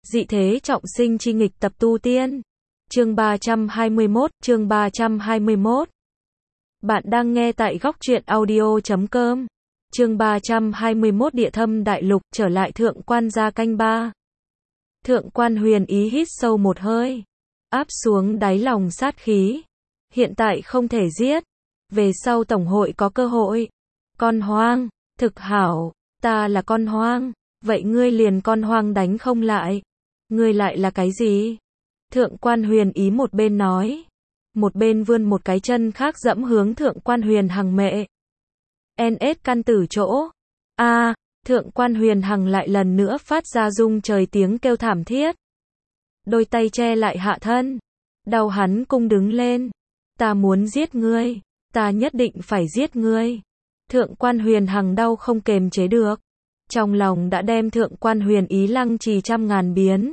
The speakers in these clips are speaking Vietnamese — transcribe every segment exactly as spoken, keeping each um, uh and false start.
Dị thế trọng sinh chi nghịch tập tu tiên. Chương ba trăm hai mươi mốt, chương ba trăm hai mươi mốt. Bạn đang nghe tại góc truyện audio chấm com. Chương ba trăm hai mươi mốt Địa Thâm Đại Lục, trở lại Thượng Quan gia canh ba. Thượng Quan Huyền Ý hít sâu một hơi, áp xuống đáy lòng sát khí. Hiện tại không thể giết, về sau tổng hội có cơ hội. Con hoang, thực hảo, ta là con hoang, vậy ngươi liền con hoang đánh không lại. Ngươi lại là cái gì? Thượng Quan Huyền Ý một bên nói, một bên vươn một cái chân khác dẫm hướng Thượng Quan Huyền Hằng mẹ. en ét căn tử chỗ. A, à, Thượng Quan Huyền Hằng lại lần nữa phát ra rung trời tiếng kêu thảm thiết. Đôi tay che lại hạ thân, đau hắn cung đứng lên. Ta muốn giết ngươi, ta nhất định phải giết ngươi. Thượng Quan Huyền Hằng đau không kềm chế được, trong lòng đã đem Thượng Quan Huyền Ý lăng trì trăm ngàn biến.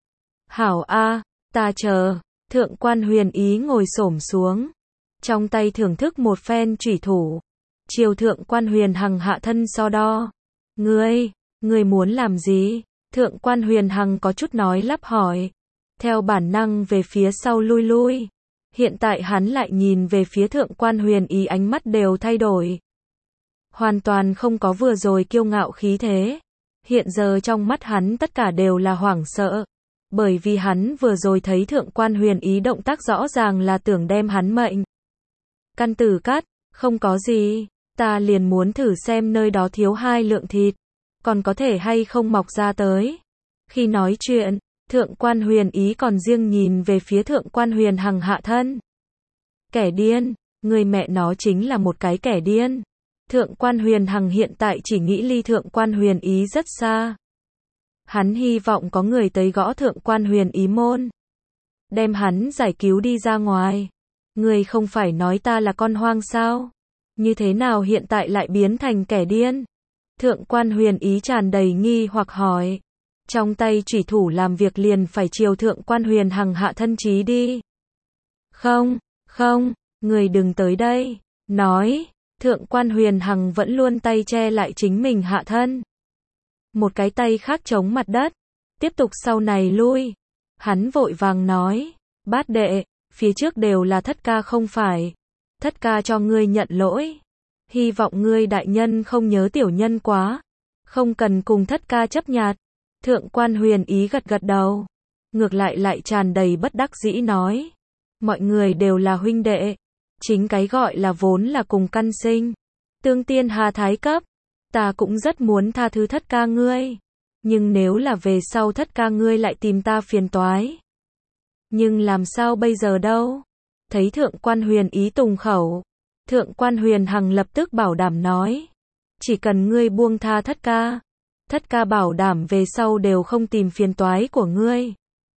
Hảo a, ta chờ. Thượng Quan Huyền Ý ngồi xổm xuống, trong tay thưởng thức một phen chủy thủ, chiều Thượng Quan Huyền Hằng hạ thân so đo. Ngươi, ngươi muốn làm gì? Thượng Quan Huyền Hằng có chút nói lắp hỏi, theo bản năng về phía sau lui lui. Hiện tại hắn lại nhìn về phía Thượng Quan Huyền Ý, ánh mắt đều thay đổi, hoàn toàn không có vừa rồi kiêu ngạo khí thế. Hiện giờ trong mắt hắn tất cả đều là hoảng sợ, bởi vì hắn vừa rồi thấy Thượng Quan Huyền Ý động tác rõ ràng là tưởng đem hắn mệnh. Căn tử cắt, không có gì, ta liền muốn thử xem nơi đó thiếu hai lượng thịt, còn có thể hay không mọc ra tới. Khi nói chuyện, Thượng Quan Huyền Ý còn riêng nhìn về phía Thượng Quan Huyền Hằng hạ thân. Kẻ điên, người mẹ nó chính là một cái kẻ điên. Thượng Quan Huyền Hằng hiện tại chỉ nghĩ ly Thượng Quan Huyền Ý rất xa. Hắn hy vọng có người tới gõ Thượng Quan Huyền Ý môn, đem hắn giải cứu đi ra ngoài. Người không phải nói ta là con hoang sao? Như thế nào hiện tại lại biến thành kẻ điên? Thượng Quan Huyền Ý tràn đầy nghi hoặc hỏi, trong tay chủy thủ làm việc liền phải chiều Thượng Quan Huyền Hằng hạ thân chí đi. Không, không, người đừng tới đây. Nói, Thượng Quan Huyền Hằng vẫn luôn tay che lại chính mình hạ thân, một cái tay khác chống mặt đất, tiếp tục sau này lui. Hắn vội vàng nói, bát đệ, phía trước đều là thất ca không phải. Thất ca cho ngươi nhận lỗi, hy vọng ngươi đại nhân không nhớ tiểu nhân quá, không cần cùng thất ca chấp nhặt. Thượng Quan Huyền Ý gật gật đầu, ngược lại lại tràn đầy bất đắc dĩ nói, mọi người đều là huynh đệ, chính cái gọi là vốn là cùng căn sinh, tương tiên hà thái cấp. Ta cũng rất muốn tha thứ thất ca ngươi, nhưng nếu là về sau thất ca ngươi lại tìm ta phiền toái, nhưng làm sao bây giờ đâu? Thấy Thượng Quan Huyền Ý tùng khẩu, Thượng Quan Huyền Hằng lập tức bảo đảm nói, chỉ cần ngươi buông tha thất ca, thất ca bảo đảm về sau đều không tìm phiền toái của ngươi.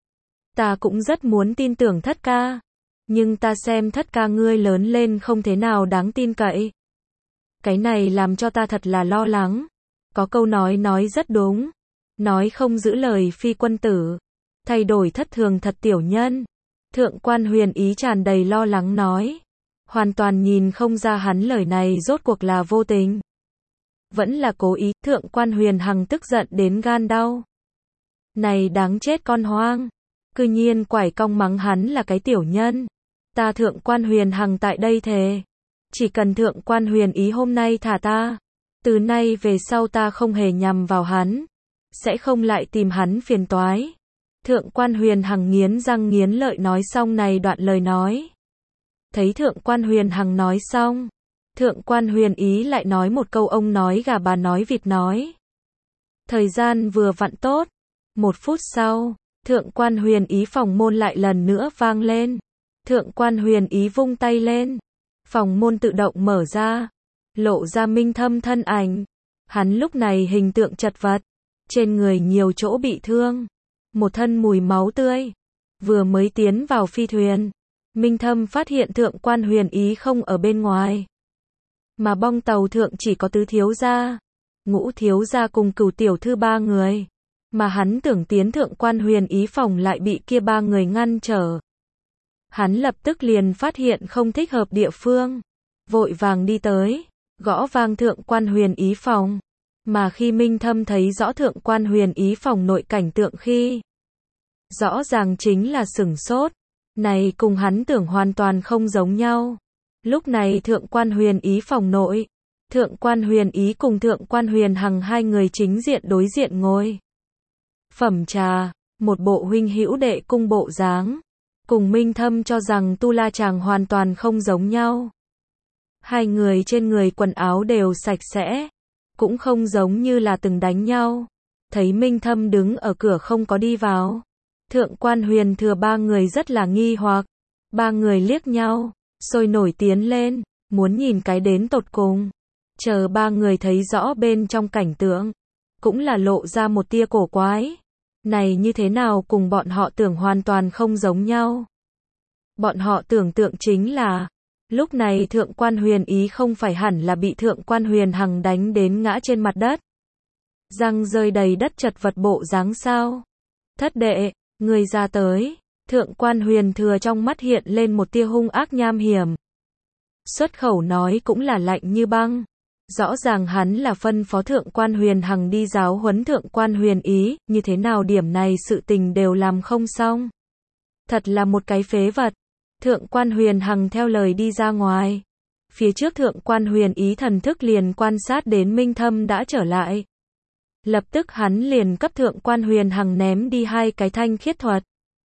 Ta cũng rất muốn tin tưởng thất ca, nhưng ta xem thất ca ngươi lớn lên không thế nào đáng tin cậy. Cái này làm cho ta thật là lo lắng. Có câu nói nói rất đúng, nói không giữ lời phi quân tử, thay đổi thất thường thật tiểu nhân. Thượng Quan Huyền Ý tràn đầy lo lắng nói, hoàn toàn nhìn không ra hắn lời này rốt cuộc là vô tình, vẫn là cố ý. Thượng Quan Huyền Hằng tức giận đến gan đau. Này đáng chết con hoang, cư nhiên quải cong mắng hắn là cái tiểu nhân. Ta Thượng Quan Huyền Hằng tại đây thề, chỉ cần Thượng Quan Huyền Ý hôm nay thả ta, từ nay về sau ta không hề nhằm vào hắn, sẽ không lại tìm hắn phiền toái. Thượng Quan Huyền Hằng nghiến răng nghiến lợi nói xong này đoạn lời nói. Thấy Thượng Quan Huyền Hằng nói xong, Thượng Quan Huyền Ý lại nói một câu ông nói gà bà nói vịt nói. Thời gian vừa vặn tốt. Một phút sau, Thượng Quan Huyền Ý phòng môn lại lần nữa vang lên. Thượng Quan Huyền Ý vung tay lên, phòng môn tự động mở ra, lộ ra Minh Thâm thân ảnh. Hắn lúc này hình tượng chật vật, trên người nhiều chỗ bị thương, một thân mùi máu tươi. Vừa mới tiến vào phi thuyền, Minh Thâm phát hiện Thượng Quan Huyền Ý không ở bên ngoài, mà bong tàu thượng chỉ có tứ thiếu gia, ngũ thiếu gia cùng cửu tiểu thư ba người, mà hắn tưởng tiến Thượng Quan Huyền Ý phòng lại bị kia ba người ngăn trở. Hắn lập tức liền phát hiện không thích hợp địa phương, vội vàng đi tới, gõ vang Thượng Quan Huyền Ý phòng. Mà khi Minh Thâm thấy rõ Thượng Quan Huyền Ý phòng nội cảnh tượng khi, Rõ ràng chính là sửng sốt. Này cùng hắn tưởng hoàn toàn không giống nhau. Lúc này thượng quan huyền ý phòng nội. Thượng quan huyền ý cùng thượng quan huyền hằng hai người chính diện đối diện ngồi. Phẩm trà, một bộ huynh hữu đệ cung bộ dáng. Cùng Minh Thâm cho rằng Tu La Chàng hoàn toàn không giống nhau. Hai người trên người quần áo đều sạch sẽ. Cũng không giống như là từng đánh nhau. Thấy Minh Thâm đứng ở cửa không có đi vào. Thượng quan huyền thừa ba người rất là nghi hoặc. Ba người liếc nhau, sôi nổi tiến lên, muốn nhìn cái đến tột cùng. Chờ ba người thấy rõ bên trong cảnh tượng, cũng là lộ ra một tia cổ quái. Này như thế nào cùng bọn họ tưởng hoàn toàn không giống nhau. Bọn họ tưởng tượng chính là, lúc này thượng quan huyền ý không phải hẳn là bị thượng quan huyền hằng đánh đến ngã trên mặt đất. Răng rơi đầy đất chật vật bộ dáng sao. Thất đệ, người ra tới. Thượng quan huyền thừa trong mắt hiện lên một tia hung ác nham hiểm. Xuất khẩu nói cũng là lạnh như băng. Rõ ràng hắn là phân phó thượng quan huyền hằng đi giáo huấn thượng quan huyền ý, như thế nào điểm này sự tình đều làm không xong. Thật là một cái phế vật. Thượng quan huyền hằng theo lời đi ra ngoài. Phía trước thượng quan huyền ý thần thức liền quan sát đến Minh Thâm đã trở lại. Lập tức hắn liền cấp thượng quan huyền hằng ném đi hai cái thanh khiết thuật.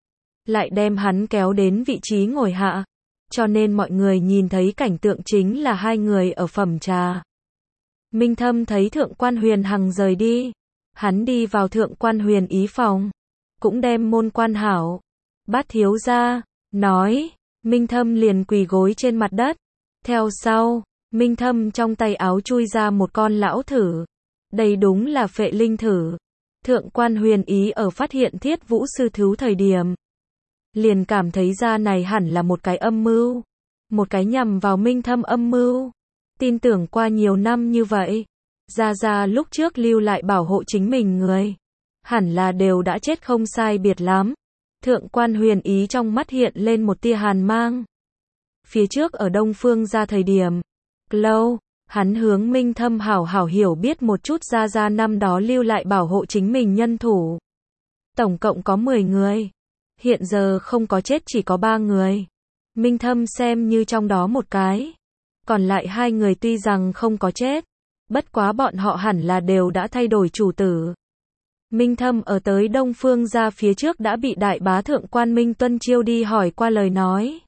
Lại đem hắn kéo đến vị trí ngồi hạ. Cho nên mọi người nhìn thấy cảnh tượng chính là hai người ở phẩm trà. Minh Thâm thấy thượng quan huyền hằng rời đi. Hắn đi vào thượng quan huyền ý phòng. Cũng đem môn quan hảo. Bát thiếu ra, nói. Minh Thâm liền quỳ gối trên mặt đất. Theo sau, Minh Thâm trong tay áo chui ra một con lão thử. Đây đúng là phệ linh thử. Thượng quan huyền ý ở phát hiện Thiết Vũ sư thú thời điểm. Liền cảm thấy ra này hẳn là một cái âm mưu. Một cái nhằm vào Minh Thâm âm mưu. Tin tưởng qua nhiều năm như vậy. Gia Gia lúc trước lưu lại bảo hộ chính mình người. Hẳn là đều đã chết không sai biệt lắm. Thượng quan huyền ý trong mắt hiện lên một tia hàn mang. Phía trước ở Đông Phương ra thời điểm. Lâu, hắn hướng Minh Thâm hảo hảo hiểu biết một chút Gia Gia năm đó lưu lại bảo hộ chính mình nhân thủ. Tổng cộng có mười người. Hiện giờ không có chết chỉ có ba người. Minh Thâm xem như trong đó một cái. Còn lại hai người tuy rằng không có chết. Bất quá bọn họ hẳn là đều đã thay đổi chủ tử. Minh Thâm ở tới Đông Phương ra phía trước đã bị đại bá thượng quan Minh Tuân chiêu đi hỏi qua lời nói.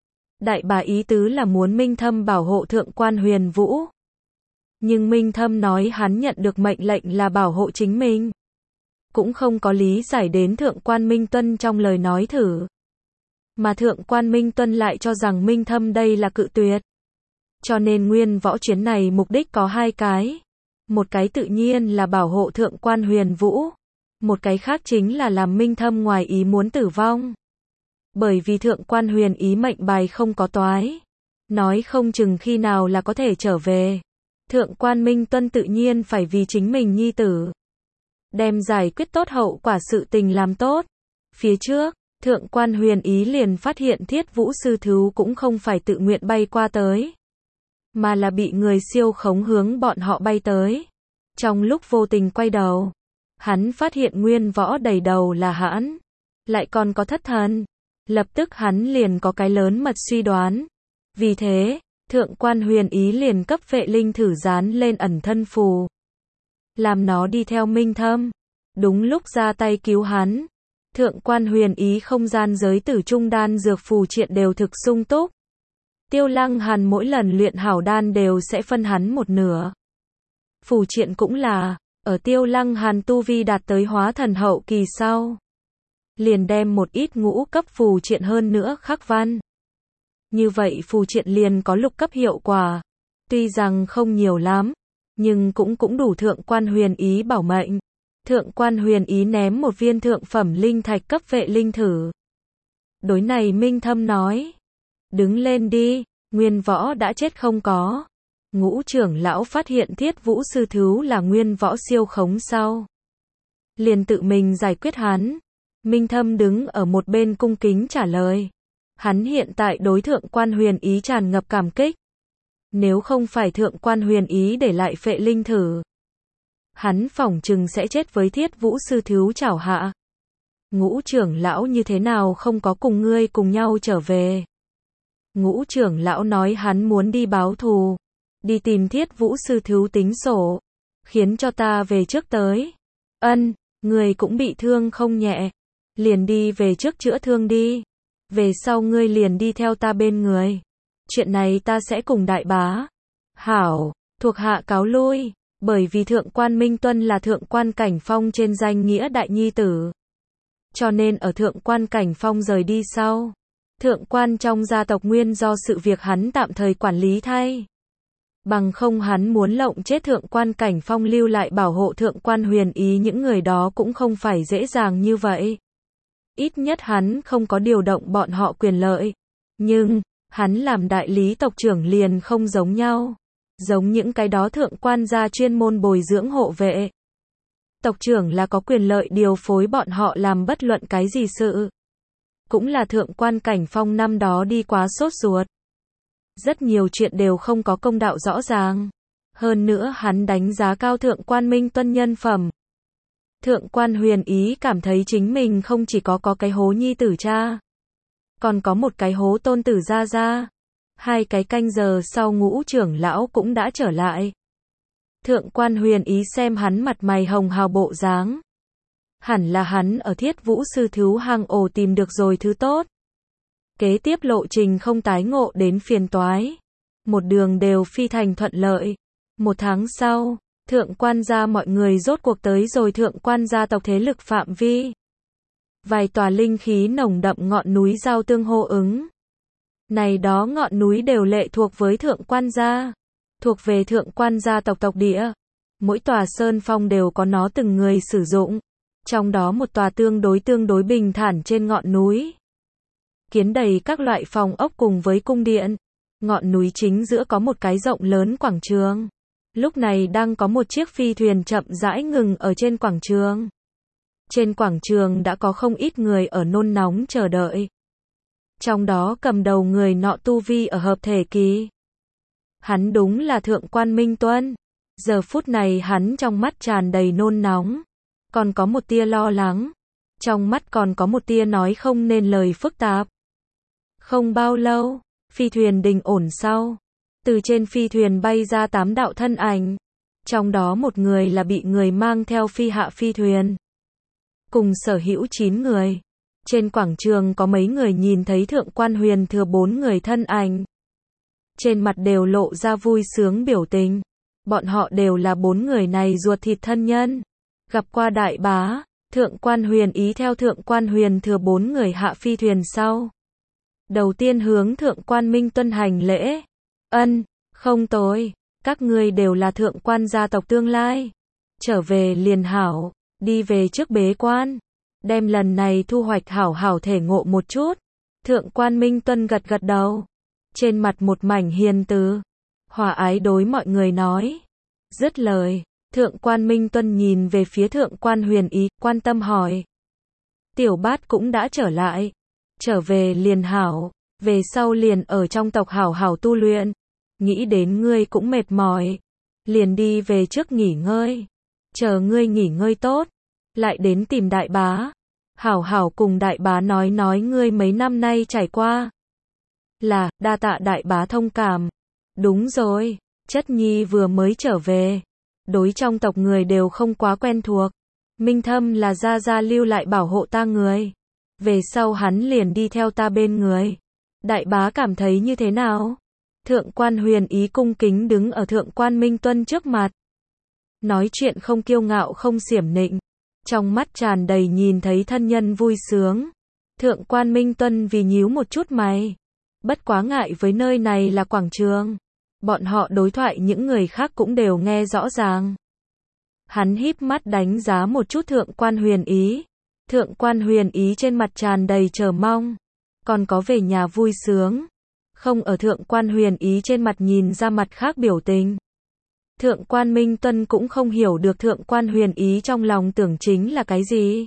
Đại bá ý tứ là muốn Minh Thâm bảo hộ thượng quan Huyền Vũ. Nhưng Minh Thâm nói hắn nhận được mệnh lệnh là bảo hộ chính mình. Cũng không có lý giải đến thượng quan Minh Tuân trong lời nói thử. Mà thượng quan Minh Tuân lại cho rằng Minh Thâm đây là cự tuyệt. Cho nên nguyên võ chuyến này mục đích có hai cái. Một cái tự nhiên là bảo hộ thượng quan Huyền Vũ. Một cái khác chính là làm Minh Thâm ngoài ý muốn tử vong. Bởi vì thượng quan huyền ý mệnh bài không có toái. Nói không chừng khi nào là có thể trở về. Thượng quan Minh Tuân tự nhiên phải vì chính mình nhi tử. Đem giải quyết tốt hậu quả sự tình làm tốt. Phía trước, thượng quan huyền ý liền phát hiện Thiết Vũ sư thú cũng không phải tự nguyện bay qua tới. Mà là bị người siêu khống hướng bọn họ bay tới. Trong lúc vô tình quay đầu, hắn phát hiện nguyên võ đầy đầu là hãn. Lại còn có thất thần. Lập tức hắn liền có cái lớn mật suy đoán. Vì thế, thượng quan huyền ý liền cấp vệ linh thử dán lên ẩn thân phù. Làm nó đi theo Minh Thâm. Đúng lúc ra tay cứu hắn. Thượng quan huyền ý không gian giới tử trung đan dược phù triện đều thực sung túc. Tiêu Lăng Hàn mỗi lần luyện hảo đan đều sẽ phân hắn một nửa. Phù triện cũng là, ở Tiêu Lăng Hàn tu vi đạt tới hóa thần hậu kỳ sau. Liền đem một ít ngũ cấp phù triện hơn nữa khắc văn. Như vậy phù triện liền có lục cấp hiệu quả. Tuy rằng không nhiều lắm, nhưng cũng cũng đủ thượng quan huyền ý bảo mệnh. Thượng quan huyền ý ném một viên thượng phẩm linh thạch cấp vệ linh thử. Đối này Minh Thâm nói. Đứng lên đi, nguyên võ đã chết không có. Ngũ trưởng lão phát hiện Thiết Vũ sư thú là nguyên võ siêu khống sau. Liền tự mình giải quyết hắn. Minh Thâm đứng ở một bên cung kính trả lời. Hắn hiện tại đối thượng quan huyền ý tràn ngập cảm kích. Nếu không phải thượng quan huyền ý để lại phệ linh thử, hắn phỏng chừng sẽ chết với Thiết Vũ sư thú chảo hạ. Ngũ trưởng lão như thế nào không có cùng ngươi cùng nhau trở về? Ngũ trưởng lão nói hắn muốn đi báo thù, đi tìm Thiết Vũ sư thú tính sổ, khiến cho ta về trước tới. Ân, ngươi cũng bị thương không nhẹ, liền đi về trước chữa thương đi, về sau ngươi liền đi theo ta bên người. Chuyện này ta sẽ cùng đại bá. Hảo, thuộc hạ cáo lui, bởi vì thượng quan Minh Tuân là thượng quan Cảnh Phong trên danh nghĩa đại nhi tử. Cho nên ở thượng quan Cảnh Phong rời đi sau, thượng quan trong gia tộc nguyên do sự việc hắn tạm thời quản lý thay. Bằng không hắn muốn lộng chết thượng quan Cảnh Phong lưu lại bảo hộ thượng quan Huyền Ý, những người đó cũng không phải dễ dàng như vậy. Ít nhất hắn không có điều động bọn họ quyền lợi. Nhưng, hắn làm đại lý tộc trưởng liền không giống nhau. Giống những cái đó thượng quan gia chuyên môn bồi dưỡng hộ vệ. Tộc trưởng là có quyền lợi điều phối bọn họ làm bất luận cái gì sự. Cũng là thượng quan Cảnh Phong năm đó đi quá sốt ruột. Rất nhiều chuyện đều không có công đạo rõ ràng. Hơn nữa hắn đánh giá cao thượng quan Minh Tuân nhân phẩm. Thượng quan Huyền Ý cảm thấy chính mình không chỉ có có cái hố nhi tử cha, còn có một cái hố tôn tử gia gia. Hai cái canh giờ sau Ngũ trưởng lão cũng đã trở lại. Thượng quan Huyền Ý xem hắn mặt mày hồng hào bộ dáng. Hẳn là hắn ở Thiết Vũ sư thú hang ổ tìm được rồi thứ tốt. Kế tiếp lộ trình không tái ngộ đến phiền toái. Một đường đều phi thành thuận lợi. Một tháng sau, thượng quan gia mọi người rốt cuộc tới rồi thượng quan gia tộc thế lực phạm vi. Vài tòa linh khí nồng đậm ngọn núi giao tương hô ứng. Này đó ngọn núi đều lệ thuộc với thượng quan gia, thuộc về thượng quan gia tộc tộc địa. Mỗi tòa sơn phong đều có nó từng người sử dụng. Trong đó một tòa tương đối tương đối bình thản trên ngọn núi. Kiến đầy các loại phòng ốc cùng với cung điện. Ngọn núi chính giữa có một cái rộng lớn quảng trường. Lúc này đang có một chiếc phi thuyền chậm rãi ngừng ở trên quảng trường. Trên quảng trường đã có không ít người ở nôn nóng chờ đợi. Trong đó cầm đầu người nọ tu vi ở hợp thể kỳ. Hắn đúng là thượng quan Minh Tuân. Giờ phút này hắn trong mắt tràn đầy nôn nóng. Còn có một tia lo lắng. Trong mắt còn có một tia nói không nên lời phức tạp. Không bao lâu, phi thuyền đình ổn sau. Từ trên phi thuyền bay ra tám đạo thân ảnh. Trong đó một người là bị người mang theo phi hạ phi thuyền. Cùng sở hữu chín người. Trên quảng trường có mấy người nhìn thấy thượng quan Huyền Thừa bốn người thân ảnh. Trên mặt đều lộ ra vui sướng biểu tình. Bọn họ đều là bốn người này ruột thịt thân nhân. Gặp qua đại bá, thượng quan Huyền Ý theo thượng quan Huyền Thừa bốn người hạ phi thuyền sau. Đầu tiên hướng thượng quan Minh Tuân hành lễ. Ân, không tồi, các ngươi đều là thượng quan gia tộc tương lai. Trở về liền hảo, đi về trước bế quan. Đem lần này thu hoạch hảo hảo thể ngộ một chút. Thượng quan Minh Tuân gật gật đầu. Trên mặt một mảnh hiền từ. Hòa ái đối mọi người nói. Dứt lời, thượng quan Minh Tuân nhìn về phía thượng quan Huyền Ý, quan tâm hỏi. Tiểu bát cũng đã trở lại. Trở về liền hảo, về sau liền ở trong tộc hảo hảo tu luyện. Nghĩ đến ngươi cũng mệt mỏi. Liền đi về trước nghỉ ngơi. Chờ ngươi nghỉ ngơi tốt. Lại đến tìm đại bá. Hảo hảo cùng đại bá nói nói ngươi mấy năm nay trải qua. Là, đa tạ đại bá thông cảm. Đúng rồi, chất nhi vừa mới trở về. Đối trong tộc người đều không quá quen thuộc. Minh Thâm là gia gia lưu lại bảo hộ ta người. Về sau hắn liền đi theo ta bên người. Đại bá cảm thấy như thế nào? Thượng quan Huyền Ý cung kính đứng ở thượng quan Minh Tuân trước mặt. Nói chuyện không kiêu ngạo không xiểm nịnh. Trong mắt tràn đầy nhìn thấy thân nhân vui sướng. Thượng quan Minh Tuân vì nhíu một chút mày. Bất quá ngại với nơi này là quảng trường. Bọn họ đối thoại những người khác cũng đều nghe rõ ràng. Hắn híp mắt đánh giá một chút thượng quan Huyền Ý. Thượng quan Huyền Ý trên mặt tràn đầy chờ mong. Còn có về nhà vui sướng. Không ở thượng quan Huyền Ý trên mặt nhìn ra mặt khác biểu tình. Thượng quan Minh Tuân cũng không hiểu được thượng quan Huyền Ý trong lòng tưởng chính là cái gì.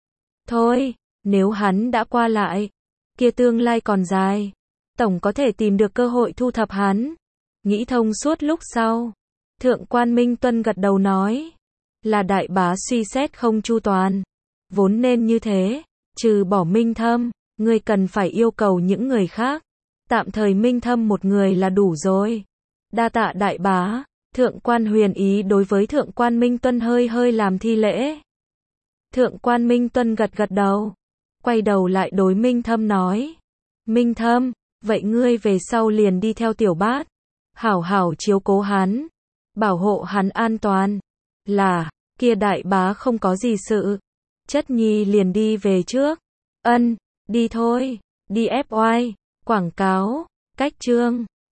Thôi, nếu hắn đã qua lại, kia tương lai còn dài. Tổng có thể tìm được cơ hội thu thập hắn. Nghĩ thông suốt lúc sau. Thượng quan Minh Tuân gật đầu nói. Là đại bá suy xét không chu toàn. Vốn nên như thế. Trừ bỏ Minh Thâm, ngươi cần phải yêu cầu những người khác. Tạm thời Minh Thâm một người là đủ rồi. Đa tạ đại bá. Thượng quan Huyền Ý đối với Thượng quan Minh Tuân hơi hơi làm thi lễ. Thượng quan Minh Tuân gật gật đầu. Quay đầu lại đối Minh Thâm nói. Minh Thâm, vậy ngươi về sau liền đi theo Tiểu Bát. Hảo hảo chiếu cố hắn. Bảo hộ hắn an toàn. Là, kia đại bá không có gì sự. Chất nhi liền đi về trước. Ân, đi thôi. Đi ép oai. Quảng cáo. Cách chương.